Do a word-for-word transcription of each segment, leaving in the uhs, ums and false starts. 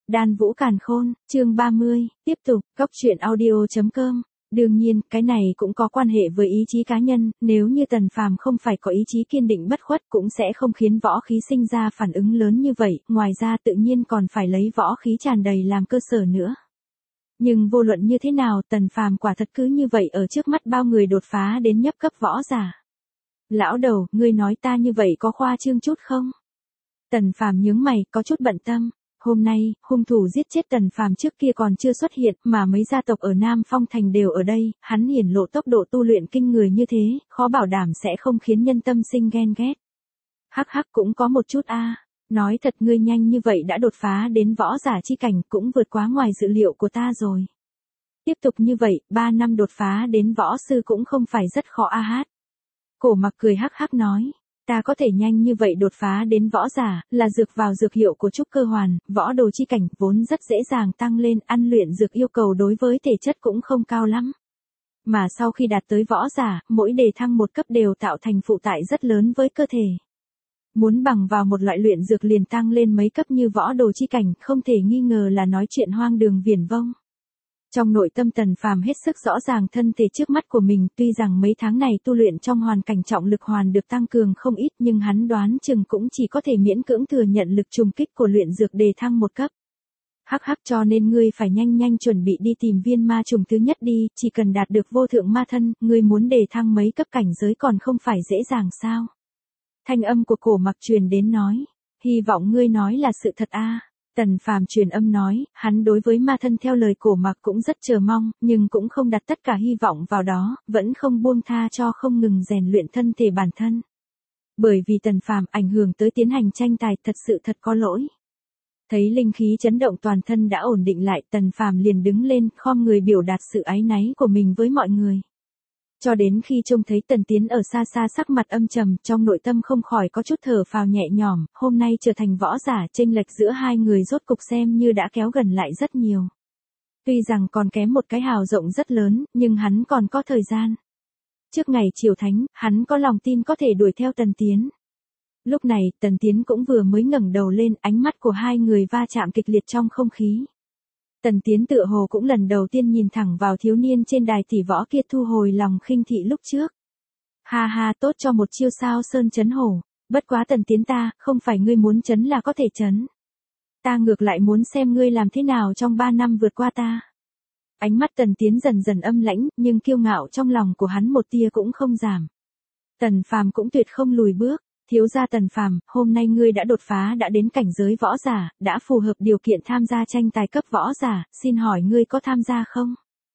Đan Vũ Càn Khôn, chương ba mươi, tiếp tục, góc truyện audio.com. Đương nhiên, cái này cũng có quan hệ với ý chí cá nhân, nếu như Tần Phàm không phải có ý chí kiên định bất khuất cũng sẽ không khiến võ khí sinh ra phản ứng lớn như vậy, ngoài ra tự nhiên còn phải lấy võ khí tràn đầy làm cơ sở nữa. Nhưng vô luận như thế nào, Tần Phàm quả thật cứ như vậy ở trước mắt bao người đột phá đến nhấp cấp võ giả. Lão đầu, ngươi nói ta như vậy có khoa trương chút không? Tần Phàm nhướng mày, có chút bận tâm. Hôm nay, hung thủ giết chết Tần Phàm trước kia còn chưa xuất hiện, mà mấy gia tộc ở Nam Phong Thành đều ở đây, hắn hiển lộ tốc độ tu luyện kinh người như thế, khó bảo đảm sẽ không khiến nhân tâm sinh ghen ghét. Hắc hắc cũng có một chút a, nói thật ngươi nhanh như vậy đã đột phá đến võ giả chi cảnh cũng vượt quá ngoài dự liệu của ta rồi. Tiếp tục như vậy, ba năm đột phá đến võ sư cũng không phải rất khó a hát. Cổ Mặc cười hắc hắc nói. Ta có thể nhanh như vậy đột phá đến võ giả, là dược vào dược hiệu của trúc cơ hoàn, võ đồ chi cảnh, vốn rất dễ dàng tăng lên, ăn luyện dược yêu cầu đối với thể chất cũng không cao lắm. Mà sau khi đạt tới võ giả, mỗi đề thăng một cấp đều tạo thành phụ tải rất lớn với cơ thể. Muốn bằng vào một loại luyện dược liền tăng lên mấy cấp như võ đồ chi cảnh, không thể nghi ngờ là nói chuyện hoang đường viển vông. Trong nội tâm Tần Phàm hết sức rõ ràng thân thể trước mắt của mình, tuy rằng mấy tháng này tu luyện trong hoàn cảnh trọng lực hoàn được tăng cường không ít, nhưng hắn đoán chừng cũng chỉ có thể miễn cưỡng thừa nhận lực trùng kích của luyện dược đề thăng một cấp. Hắc hắc, cho nên ngươi phải nhanh nhanh chuẩn bị đi tìm viên ma trùng thứ nhất đi, chỉ cần đạt được vô thượng ma thân, ngươi muốn đề thăng mấy cấp cảnh giới còn không phải dễ dàng sao? Thanh âm của Cổ Mặc truyền đến nói, hy vọng ngươi nói là sự thật a. Tần Phàm truyền âm nói, hắn đối với ma thân theo lời Cổ Mặc cũng rất chờ mong, nhưng cũng không đặt tất cả hy vọng vào đó, vẫn không buông tha cho không ngừng rèn luyện thân thể bản thân. Bởi vì Tần Phàm ảnh hưởng tới tiến hành tranh tài thật sự thật có lỗi. Thấy linh khí chấn động toàn thân đã ổn định lại, Tần Phàm liền đứng lên, khom người biểu đạt sự áy náy của mình với mọi người. Cho đến khi trông thấy Tần Tiến ở xa xa sắc mặt âm trầm, trong nội tâm không khỏi có chút thở phào nhẹ nhõm, hôm nay trở thành võ giả, chênh lệch giữa hai người rốt cục xem như đã kéo gần lại rất nhiều. Tuy rằng còn kém một cái hào rộng rất lớn, nhưng hắn còn có thời gian. Trước ngày chiều thánh, hắn có lòng tin có thể đuổi theo Tần Tiến. Lúc này, Tần Tiến cũng vừa mới ngẩng đầu lên, ánh mắt của hai người va chạm kịch liệt trong không khí. Tần Tiến tựa hồ cũng lần đầu tiên nhìn thẳng vào thiếu niên trên đài tỷ võ kia, thu hồi lòng khinh thị lúc trước. Ha ha, tốt cho một chiêu sao sơn chấn hổ, bất quá Tần Tiến ta, không phải ngươi muốn chấn là có thể chấn. Ta ngược lại muốn xem ngươi làm thế nào trong ba năm vượt qua ta. Ánh mắt Tần Tiến dần dần âm lãnh, nhưng kiêu ngạo trong lòng của hắn một tia cũng không giảm. Tần Phàm cũng tuyệt không lùi bước. Thiếu gia Tần Phàm, hôm nay ngươi đã đột phá đã đến cảnh giới võ giả, đã phù hợp điều kiện tham gia tranh tài cấp võ giả, xin hỏi ngươi có tham gia không?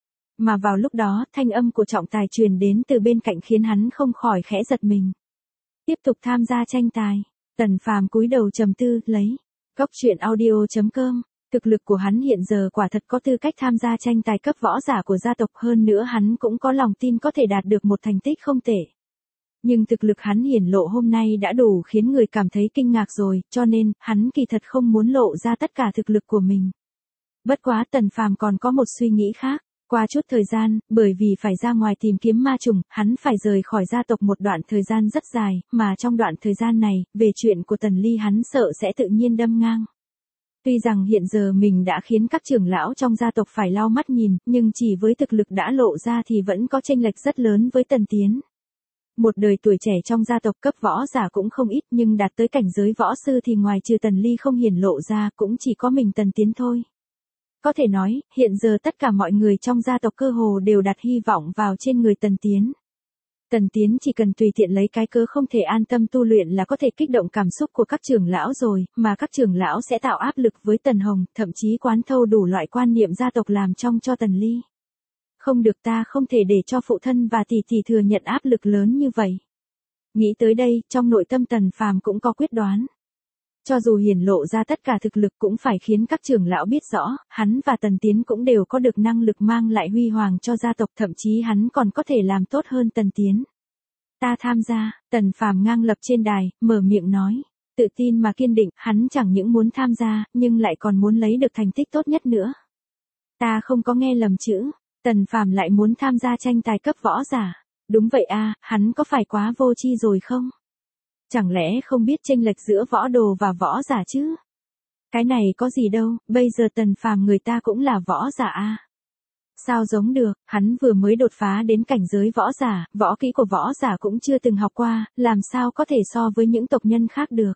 Mà vào lúc đó, thanh âm của trọng tài truyền đến từ bên cạnh khiến hắn không khỏi khẽ giật mình. Tiếp tục tham gia tranh tài, Tần Phàm cúi đầu trầm tư, lấy, góc truyện audio.com, thực lực của hắn hiện giờ quả thật có tư cách tham gia tranh tài cấp võ giả của gia tộc, hơn nữa hắn cũng có lòng tin có thể đạt được một thành tích không tệ. Nhưng thực lực hắn hiển lộ hôm nay đã đủ khiến người cảm thấy kinh ngạc rồi, cho nên, hắn kỳ thật không muốn lộ ra tất cả thực lực của mình. Bất quá Tần Phàm còn có một suy nghĩ khác, qua chút thời gian, bởi vì phải ra ngoài tìm kiếm ma trùng, hắn phải rời khỏi gia tộc một đoạn thời gian rất dài, mà trong đoạn thời gian này, về chuyện của Tần Ly hắn sợ sẽ tự nhiên đâm ngang. Tuy rằng hiện giờ mình đã khiến các trưởng lão trong gia tộc phải lau mắt nhìn, nhưng chỉ với thực lực đã lộ ra thì vẫn có chênh lệch rất lớn với Tần Tiến. Một đời tuổi trẻ trong gia tộc cấp võ giả cũng không ít, nhưng đạt tới cảnh giới võ sư thì ngoài trừ Tần Ly không hiển lộ ra cũng chỉ có mình Tần Tiến thôi. Có thể nói, hiện giờ tất cả mọi người trong gia tộc cơ hồ đều đặt hy vọng vào trên người Tần Tiến. Tần Tiến chỉ cần tùy tiện lấy cái cớ không thể an tâm tu luyện là có thể kích động cảm xúc của các trưởng lão rồi, mà các trưởng lão sẽ tạo áp lực với Tần Hồng, thậm chí quán thâu đủ loại quan niệm gia tộc làm trong cho Tần Ly. Không được, ta không thể để cho phụ thân và tỷ tỷ thừa nhận áp lực lớn như vậy. Nghĩ tới đây, trong nội tâm Tần Phàm cũng có quyết đoán. Cho dù hiển lộ ra tất cả thực lực cũng phải khiến các trưởng lão biết rõ, hắn và Tần Tiến cũng đều có được năng lực mang lại huy hoàng cho gia tộc, thậm chí hắn còn có thể làm tốt hơn Tần Tiến. Ta tham gia, Tần Phàm ngang lập trên đài, mở miệng nói, tự tin mà kiên định, hắn chẳng những muốn tham gia, nhưng lại còn muốn lấy được thành tích tốt nhất nữa. Ta không có nghe lầm chữ. Tần Phàm lại muốn tham gia tranh tài cấp võ giả. Đúng vậy a, hắn có phải quá vô tri rồi không? Chẳng lẽ không biết chênh lệch giữa võ đồ và võ giả chứ? Cái này có gì đâu, bây giờ Tần Phàm người ta cũng là võ giả a. Sao giống được, hắn vừa mới đột phá đến cảnh giới võ giả, võ kỹ của võ giả cũng chưa từng học qua, làm sao có thể so với những tộc nhân khác được.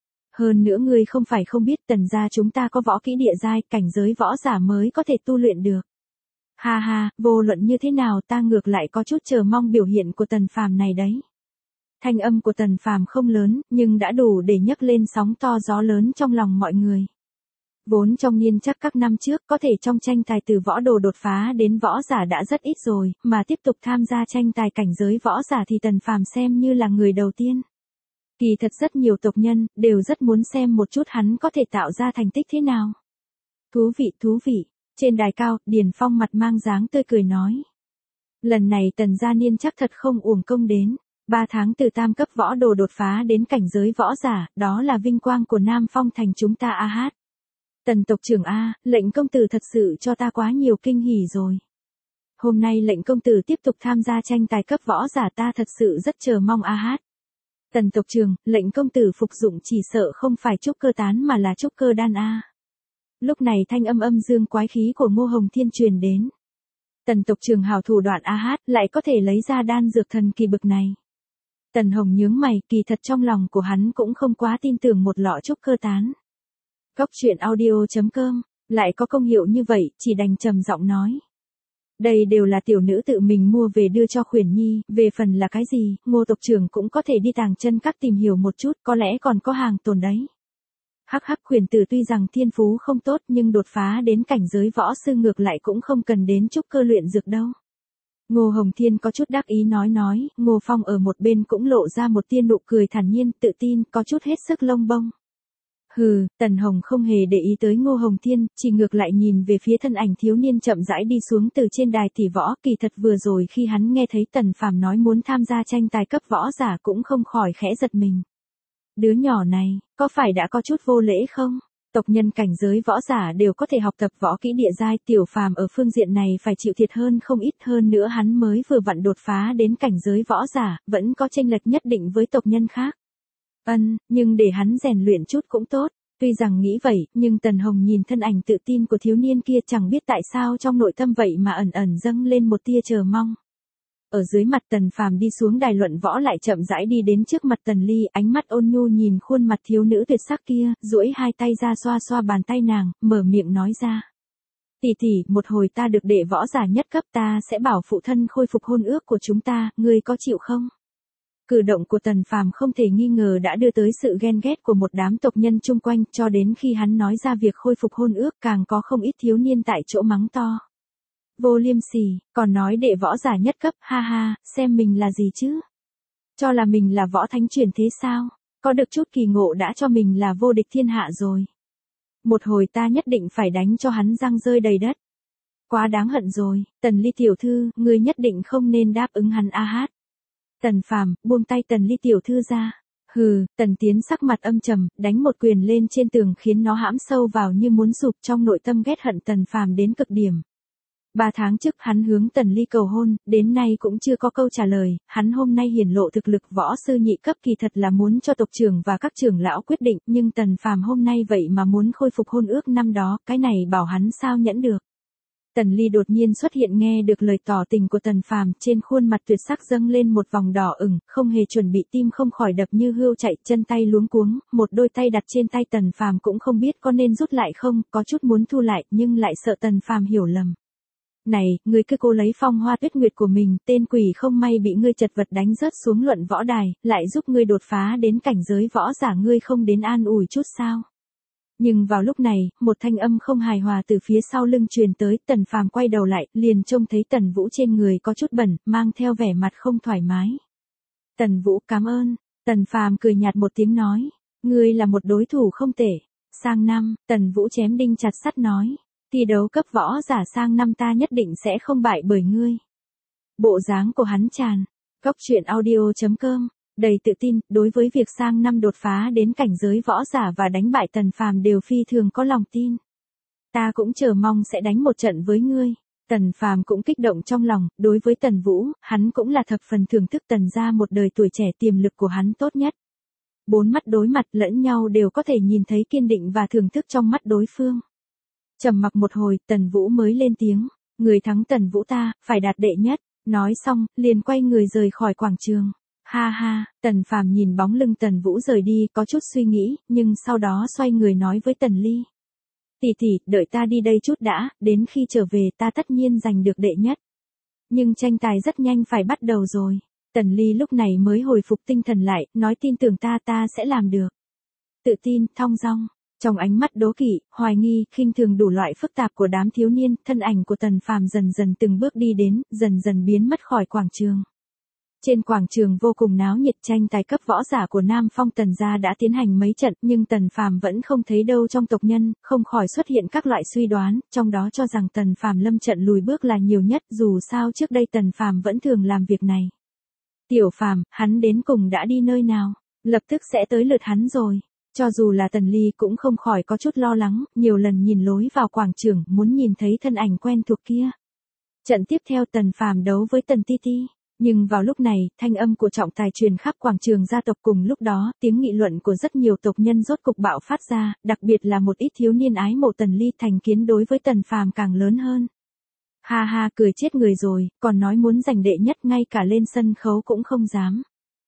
Hơn nữa ngươi không phải không biết Tần gia chúng ta có võ kỹ địa giai, cảnh giới võ giả mới có thể tu luyện được. Ha ha, vô luận như thế nào ta ngược lại có chút chờ mong biểu hiện của Tần Phàm này đấy. Thanh âm của Tần Phàm không lớn, nhưng đã đủ để nhấc lên sóng to gió lớn trong lòng mọi người. Vốn trong niên chắc các năm trước có thể trong tranh tài từ võ đồ đột phá đến võ giả đã rất ít rồi, mà tiếp tục tham gia tranh tài cảnh giới võ giả thì Tần Phàm xem như là người đầu tiên. Kỳ thật rất nhiều tộc nhân, đều rất muốn xem một chút hắn có thể tạo ra thành tích thế nào. Thú vị, thú vị. Trên đài cao, Điền Phong mặt mang dáng tươi cười nói. Lần này Tần gia niên chắc thật không uổng công đến. Ba tháng từ tam cấp võ đồ đột phá đến cảnh giới võ giả, đó là vinh quang của Nam Phong thành chúng ta a hát. Tần tộc trưởng A, lệnh công tử thật sự cho ta quá nhiều kinh hỉ rồi. Hôm nay lệnh công tử tiếp tục tham gia tranh tài cấp võ giả ta thật sự rất chờ mong a hát. Tần tộc trưởng, lệnh công tử phục dụng chỉ sợ không phải trúc cơ tán mà là trúc cơ đan A. Lúc này thanh âm âm dương quái khí của Ngô Hồng Thiên truyền đến. Tần tộc trưởng hào thủ đoạn a hát lại có thể lấy ra đan dược thần kỳ bực này. Tần Hồng nhướng mày, kỳ thật trong lòng của hắn cũng không quá tin tưởng một lọ trúc cơ tán. Cốc truyện audio chấm com, lại có công hiệu như vậy, chỉ đành trầm giọng nói. Đây đều là tiểu nữ tự mình mua về đưa cho Khuyển Nhi, về phần là cái gì, Ngô tộc trưởng cũng có thể đi tàng chân các tìm hiểu một chút, có lẽ còn có hàng tồn đấy. Hắc hắc, Khuyển tử tuy rằng thiên phú không tốt nhưng đột phá đến cảnh giới võ sư ngược lại cũng không cần đến trúc cơ luyện dược đâu. Ngô Hồng Thiên có chút đắc ý nói nói, Ngô Phong ở một bên cũng lộ ra một tia nụ cười thản nhiên, tự tin, có chút hết sức lông bông. Hừ, Tần Hồng không hề để ý tới Ngô Hồng Thiên, chỉ ngược lại nhìn về phía thân ảnh thiếu niên chậm rãi đi xuống từ trên đài tỷ võ, kỳ thật vừa rồi khi hắn nghe thấy Tần Phàm nói muốn tham gia tranh tài cấp võ giả cũng không khỏi khẽ giật mình. Đứa nhỏ này, có phải đã có chút vô lễ không? Tộc nhân cảnh giới võ giả đều có thể học tập võ kỹ địa giai, Tiểu Phàm ở phương diện này phải chịu thiệt hơn không ít, hơn nữa hắn mới vừa vặn đột phá đến cảnh giới võ giả, vẫn có chênh lệch nhất định với tộc nhân khác. Ân, nhưng để hắn rèn luyện chút cũng tốt. Tuy rằng nghĩ vậy, nhưng Tần Hồng nhìn thân ảnh tự tin của thiếu niên kia chẳng biết tại sao trong nội tâm vậy mà ẩn ẩn dâng lên một tia chờ mong. Ở dưới mặt Tần Phàm đi xuống đài luận võ lại chậm rãi đi đến trước mặt Tần Ly, ánh mắt ôn nhu nhìn khuôn mặt thiếu nữ tuyệt sắc kia, duỗi hai tay ra xoa xoa bàn tay nàng, mở miệng nói ra. Tỷ tỷ, một hồi ta được đệ võ giả nhất cấp, ta sẽ bảo phụ thân khôi phục hôn ước của chúng ta, ngươi có chịu không? Cử động của Tần Phàm không thể nghi ngờ đã đưa tới sự ghen ghét của một đám tộc nhân chung quanh, cho đến khi hắn nói ra việc khôi phục hôn ước càng có không ít thiếu niên tại chỗ mắng to. Vô liêm sỉ, còn nói đệ võ giả nhất cấp, ha ha, xem mình là gì chứ? Cho là mình là võ thánh truyền thế sao? Có được chút kỳ ngộ đã cho mình là vô địch thiên hạ rồi. Một hồi ta nhất định phải đánh cho hắn răng rơi đầy đất. Quá đáng hận rồi, Tần Ly tiểu thư, ngươi nhất định không nên đáp ứng hắn a hát. Tần Phàm, buông tay Tần Ly tiểu thư ra. Hừ, Tần Tiến sắc mặt âm trầm, đánh một quyền lên trên tường khiến nó hãm sâu vào như muốn sụp, trong nội tâm ghét hận Tần Phàm đến cực điểm. Ba tháng trước hắn hướng Tần Ly cầu hôn, đến nay cũng chưa có câu trả lời, hắn hôm nay hiển lộ thực lực võ sư nhị cấp kỳ thật là muốn cho tộc trưởng và các trưởng lão quyết định, nhưng Tần Phàm hôm nay vậy mà muốn khôi phục hôn ước năm đó, cái này bảo hắn sao nhẫn được. Tần Ly đột nhiên xuất hiện nghe được lời tỏ tình của Tần Phàm, trên khuôn mặt tuyệt sắc dâng lên một vòng đỏ ửng, không hề chuẩn bị tim không khỏi đập như hươu chạy, chân tay luống cuống, một đôi tay đặt trên tay Tần Phàm cũng không biết có nên rút lại không, có chút muốn thu lại, nhưng lại sợ Tần Phàm hiểu lầm. Này, ngươi cứ cố lấy phong hoa tuyết nguyệt của mình, tên quỷ không may bị ngươi chật vật đánh rớt xuống luận võ đài, lại giúp ngươi đột phá đến cảnh giới võ giả, ngươi không đến an ủi chút sao? Nhưng vào lúc này, một thanh âm không hài hòa từ phía sau lưng truyền tới, Tần Phàm quay đầu lại, liền trông thấy Tần Vũ trên người có chút bẩn, mang theo vẻ mặt không thoải mái. Tần Vũ, cảm ơn. Tần Phàm cười nhạt một tiếng nói, ngươi là một đối thủ không tệ. Sang năm, Tần Vũ chém đinh chặt sắt nói, thi đấu cấp võ giả sang năm ta nhất định sẽ không bại bởi ngươi. Bộ dáng của hắn tràn. Cốc truyện audio chấm com. Đầy tự tin, đối với việc sang năm đột phá đến cảnh giới võ giả và đánh bại Tần Phàm đều phi thường có lòng tin. Ta cũng chờ mong sẽ đánh một trận với ngươi. Tần Phàm cũng kích động trong lòng, đối với Tần Vũ, hắn cũng là thập phần thưởng thức Tần gia một đời tuổi trẻ, tiềm lực của hắn tốt nhất. Bốn mắt đối mặt lẫn nhau đều có thể nhìn thấy kiên định và thưởng thức trong mắt đối phương. Trầm mặc một hồi, Tần Vũ mới lên tiếng, người thắng Tần Vũ ta, phải đạt đệ nhất. Nói xong, liền quay người rời khỏi quảng trường. Ha ha, Tần Phàm nhìn bóng lưng Tần Vũ rời đi, có chút suy nghĩ, nhưng sau đó xoay người nói với Tần Ly. Tỷ tỷ, đợi ta đi đây chút đã, đến khi trở về ta tất nhiên giành được đệ nhất. Nhưng tranh tài rất nhanh phải bắt đầu rồi. Tần Ly lúc này mới hồi phục tinh thần lại, nói tin tưởng ta ta sẽ làm được. Tự tin, thong dong. Trong ánh mắt đố kỵ, hoài nghi, khinh thường đủ loại phức tạp của đám thiếu niên, thân ảnh của Tần Phàm dần dần từng bước đi đến, dần dần biến mất khỏi quảng trường. Trên quảng trường vô cùng náo nhiệt, tranh tài cấp võ giả của Nam Phong Tần gia đã tiến hành mấy trận, nhưng Tần Phàm vẫn không thấy đâu trong tộc nhân, không khỏi xuất hiện các loại suy đoán, trong đó cho rằng Tần Phàm lâm trận lùi bước là nhiều nhất, dù sao trước đây Tần Phàm vẫn thường làm việc này. Tiểu Phàm, hắn đến cùng đã đi nơi nào? Lập tức sẽ tới lượt hắn rồi. Cho dù là Tần Ly cũng không khỏi có chút lo lắng, nhiều lần nhìn lối vào quảng trường, muốn nhìn thấy thân ảnh quen thuộc kia. Trận tiếp theo Tần Phàm đấu với Tần Ti Ti. Nhưng vào lúc này, thanh âm của trọng tài truyền khắp quảng trường gia tộc, cùng lúc đó, tiếng nghị luận của rất nhiều tộc nhân rốt cục bạo phát ra, đặc biệt là một ít thiếu niên ái mộ Tần Ly, thành kiến đối với Tần Phàm càng lớn hơn. Ha ha, cười chết người rồi, còn nói muốn giành đệ nhất, ngay cả lên sân khấu cũng không dám.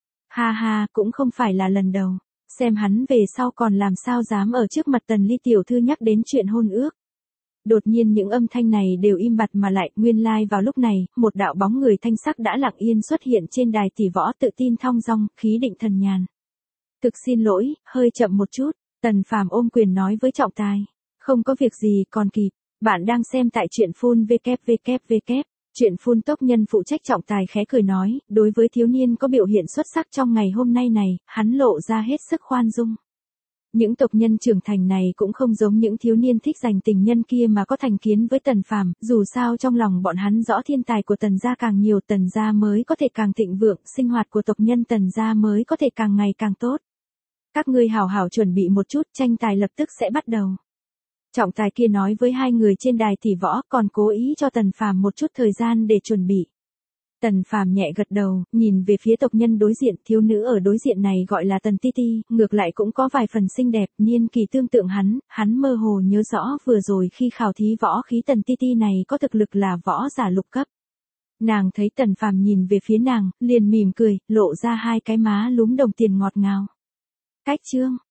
Ha ha, cũng không phải là lần đầu, xem hắn về sau còn làm sao dám ở trước mặt Tần Ly tiểu thư nhắc đến chuyện hôn ước. Đột nhiên những âm thanh này đều im bặt mà lại, nguyên lai like vào lúc này, một đạo bóng người thanh sắc đã lặng yên xuất hiện trên đài tỷ võ, tự tin thong dong, khí định thần nhàn. Thực xin lỗi, hơi chậm một chút, Tần Phàm ôm quyền nói với trọng tài. Không có việc gì, còn kịp, bạn đang xem tại truyện phun vê kép vê kép vê kép. Truyện phun tốc nhân phụ trách trọng tài khẽ cười nói, đối với thiếu niên có biểu hiện xuất sắc trong ngày hôm nay này, hắn lộ ra hết sức khoan dung. Những tộc nhân trưởng thành này cũng không giống những thiếu niên thích giành tình nhân kia mà có thành kiến với Tần Phàm, dù sao trong lòng bọn hắn rõ thiên tài của Tần gia càng nhiều, Tần gia mới có thể càng thịnh vượng, sinh hoạt của tộc nhân Tần gia mới có thể càng ngày càng tốt. Các ngươi hảo hảo chuẩn bị một chút, tranh tài lập tức sẽ bắt đầu. Trọng tài kia nói với hai người trên đài tỷ võ, còn cố ý cho Tần Phàm một chút thời gian để chuẩn bị. Tần Phàm nhẹ gật đầu, nhìn về phía tộc nhân đối diện, thiếu nữ ở đối diện này gọi là Tần Ti Ti, ngược lại cũng có vài phần xinh đẹp, niên kỳ tương tự hắn, hắn mơ hồ nhớ rõ vừa rồi khi khảo thí võ khí Tần Ti Ti này có thực lực là võ giả lục cấp. Nàng thấy Tần Phàm nhìn về phía nàng, liền mỉm cười, lộ ra hai cái má lúm đồng tiền ngọt ngào. Cách chương